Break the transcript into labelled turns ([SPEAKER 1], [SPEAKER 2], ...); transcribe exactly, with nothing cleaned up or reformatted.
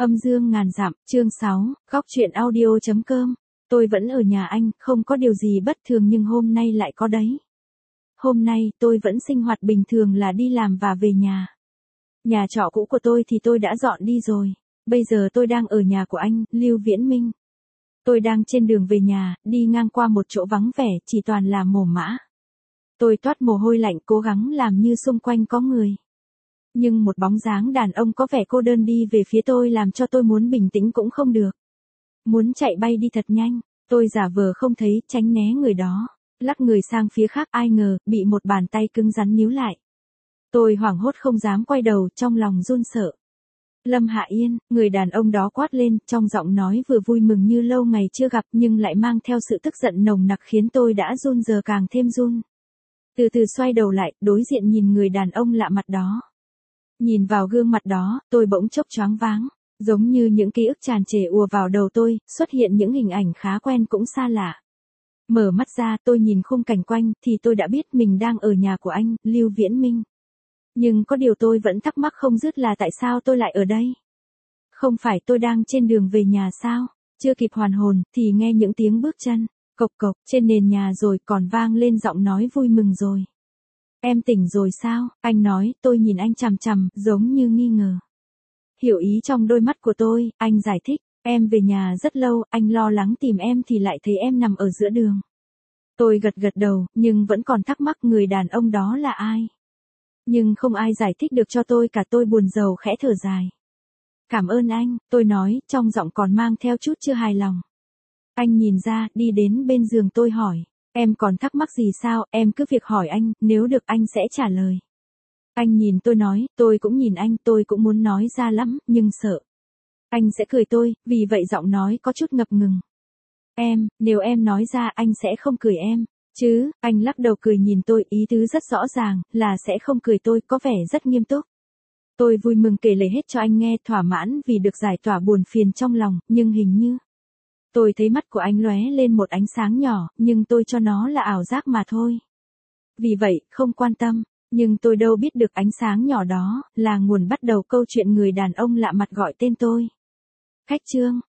[SPEAKER 1] Âm dương ngàn dặm, chương sáu, góc truyện audio chấm com. Tôi vẫn ở nhà anh, không có điều gì bất thường nhưng hôm nay lại có đấy. Hôm nay, tôi vẫn sinh hoạt bình thường là đi làm và về nhà. Nhà trọ cũ của tôi thì tôi đã dọn đi rồi. Bây giờ tôi đang ở nhà của anh, Lưu Viễn Minh. Tôi đang trên đường về nhà, đi ngang qua một chỗ vắng vẻ, chỉ toàn là mồ mã. Tôi toát mồ hôi lạnh cố gắng làm như xung quanh có người. Nhưng một bóng dáng đàn ông có vẻ cô đơn đi về phía tôi làm cho tôi muốn bình tĩnh cũng không được. Muốn chạy bay đi thật nhanh, tôi giả vờ không thấy, tránh né người đó, lắc người sang phía khác, ai ngờ, bị một bàn tay cứng rắn níu lại. Tôi hoảng hốt không dám quay đầu, trong lòng run sợ. Lâm Hạ Yên, người đàn ông đó quát lên, trong giọng nói vừa vui mừng như lâu ngày chưa gặp nhưng lại mang theo sự tức giận nồng nặc khiến tôi đã run giờ càng thêm run. Từ từ xoay đầu lại, đối diện nhìn người đàn ông lạ mặt đó. Nhìn vào gương mặt đó, tôi bỗng chốc choáng váng, giống như những ký ức tràn trề ùa vào đầu tôi, xuất hiện những hình ảnh khá quen cũng xa lạ. Mở mắt ra, tôi nhìn khung cảnh quanh, thì tôi đã biết mình đang ở nhà của anh, Lưu Viễn Minh. Nhưng có điều tôi vẫn thắc mắc không dứt là tại sao tôi lại ở đây? Không phải tôi đang trên đường về nhà sao? Chưa kịp hoàn hồn, thì nghe những tiếng bước chân, cộc cộc, trên nền nhà rồi còn vang lên giọng nói vui mừng rồi. Em tỉnh rồi sao? Anh nói, tôi nhìn anh chằm chằm, giống như nghi ngờ. Hiểu ý trong đôi mắt của tôi, anh giải thích, em về nhà rất lâu, anh lo lắng tìm em thì lại thấy em nằm ở giữa đường. Tôi gật gật đầu, nhưng vẫn còn thắc mắc người đàn ông đó là ai. Nhưng không ai giải thích được cho tôi cả, tôi buồn rầu khẽ thở dài. Cảm ơn anh, tôi nói, trong giọng còn mang theo chút chưa hài lòng. Anh nhìn ra, đi đến bên giường tôi hỏi. Em còn thắc mắc gì sao, em cứ việc hỏi anh, nếu được anh sẽ trả lời. Anh nhìn tôi nói, tôi cũng nhìn anh, tôi cũng muốn nói ra lắm, nhưng sợ. Anh sẽ cười tôi, vì vậy giọng nói có chút ngập ngừng. Em, nếu em nói ra anh sẽ không cười em, chứ, anh lắc đầu cười nhìn tôi, ý tứ rất rõ ràng, là sẽ không cười tôi, có vẻ rất nghiêm túc. Tôi vui mừng kể lể hết cho anh nghe, thỏa mãn vì được giải tỏa buồn phiền trong lòng, nhưng hình như... Tôi thấy mắt của anh lóe lên một ánh sáng nhỏ, nhưng tôi cho nó là ảo giác mà thôi. Vì vậy, không quan tâm, nhưng tôi đâu biết được ánh sáng nhỏ đó, là nguồn bắt đầu câu chuyện người đàn ông lạ mặt gọi tên tôi. Khách Trương,